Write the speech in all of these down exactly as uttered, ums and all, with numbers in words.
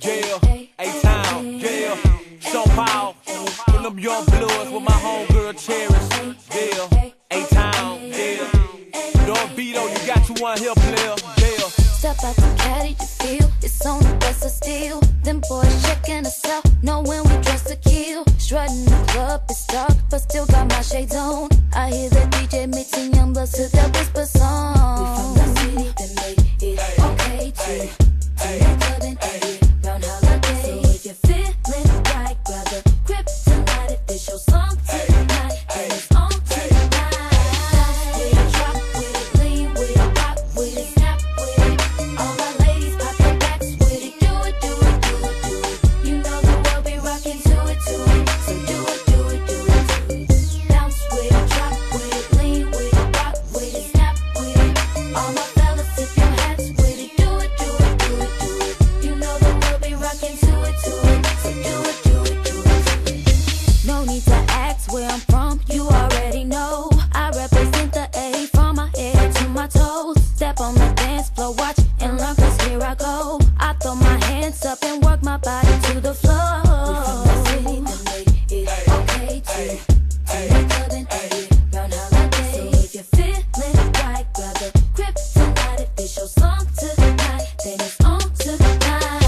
yeah, A-Town, yeah, Sean Paul, from them young bloods with my homegirl Cherish, yeah, A-Town, yeah, don't be though, you got you one here, player, yeah. Step out the caddy to feel, it's on the best of steel. Them boys checking us out, knowing we dress to kill. Strutting the club, it's dark, but still got my shades on. I hear the D J mixing young bloods to the whisper song. We from the city that made it okay to tonight clubbing, ayy, round holiday. So if you're feeling right, grab a grip tonight. If this your song tonight, then it's on tonight. Bounce with it, drop with it, lean with it, rock with it, snap with it. All my ladies pop their backs with it, do it, do it, do it, do it. You know the world be rocking to it, to it. So do it, do it, do it, do it. Bounce with it, drop with it, lean with it, rock with it, snap with it. All my fellas, tip your hats with it, do it, do it, do it, do it. You know the world be rocking to it, to it. So do it, do it, do it, do it. No need to ask where I'm from, you already know. I represent the A from my head to my toes. Step on the dance floor, watch and learn, cause here I go. I throw my hands up and work my body to the floor. We from the city that made it okay to tonight clubbing, ayy, round holiday. So if you're feeling right, grab a grip tonight. If this your song tonight, then it's on tonight.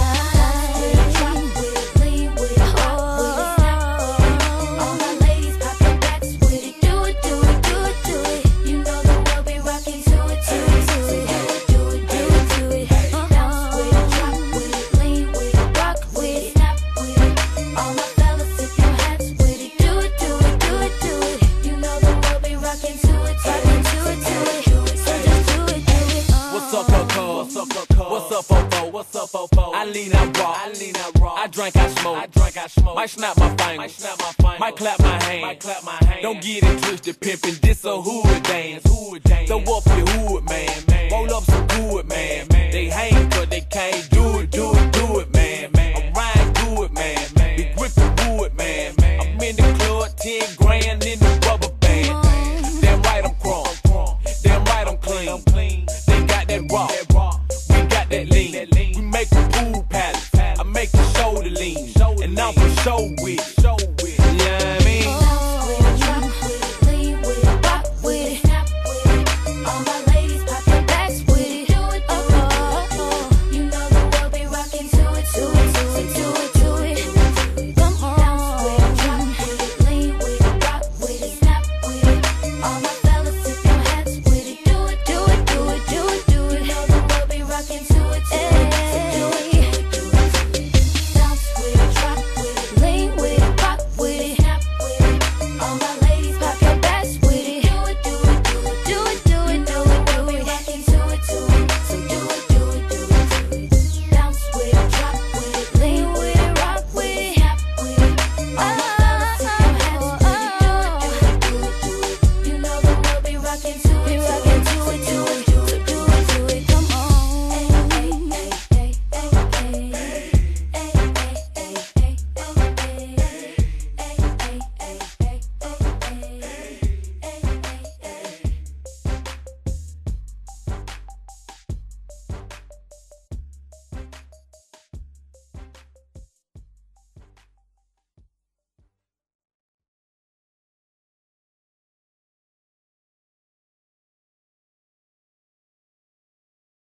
With it, drop with it, lean with it, rock with it, snap with it. All my ladies pop their backs with it, do it, do it, do it, do it. You know the world be rocking to it, to it, to it. Do it, do it, do it, do it. Bounce with it, drop with it, lean with it, rock with it, snap with it. All my fellas, tip your hats with it, do it, do it, do it, do it. You know the world be rocking to it, rocking to it, to it. So just do it, do it. What's up, Coco? What's up, Coco? What's up, Fofo? What's up, Fofo? I lean out raw. I lean out raw. I drink, I smoke. I drink, I smoke. Might snap my fingers. Might snap my fingers. Might clap my hands. Might clap my hands. Don't get it twisted, pimpin'. This a hood dance. Hood dance. Throw up your hood, man. man. Roll up some good, man. man. They hang 'cause they can't do it, do it, do it, man. man. I'm riding through it, man. man. Be gripping wood, man. man. I'm in the club, ten grand in the rubber band. Damn right I'm crunk. Damn right I'm clean. They got that rock. We got that lean. We make a pool palace. I make the shoulder lean. And I'm for show with